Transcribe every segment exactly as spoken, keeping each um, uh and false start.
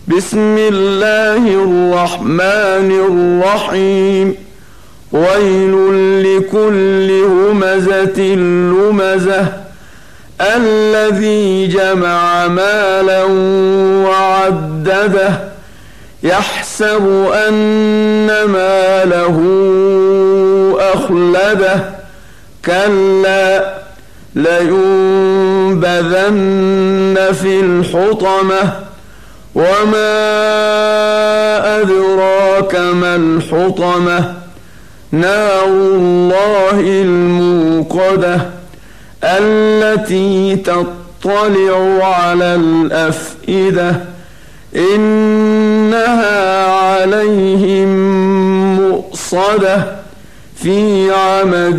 بسم الله الرحمن الرحيم ويل لكل همزة لمزة الذي جمع مالا وعدده يحسب أن ماله أخلده كلا لينبذن في الحطمة وما أدراك ما الحطمة نار الله الموقدة التي تطلع على الأفئدة إنها عليهم مؤصدة في عمد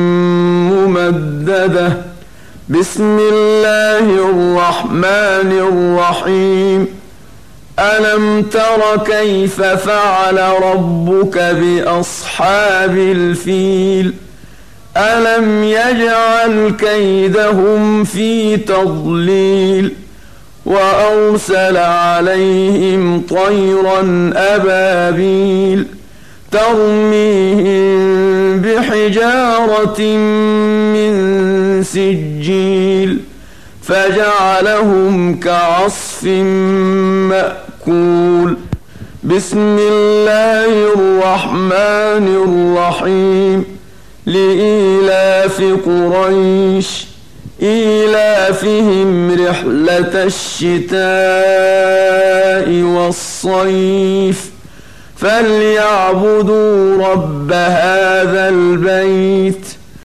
ممددة بسم الله الرحمن الرحيم ألم تر كيف فعل ربك بأصحاب الفيل ألم يجعل كيدهم في تضليل وأرسل عليهم طيرا أبابيل ترميهم بحجارة من سجيل فجعلهم كعصف مأكول بسم الله الرحمن الرحيم لإيلاف قريش إيلافهم رحلة الشتاء والصيف فليعبدوا رب هذا البيت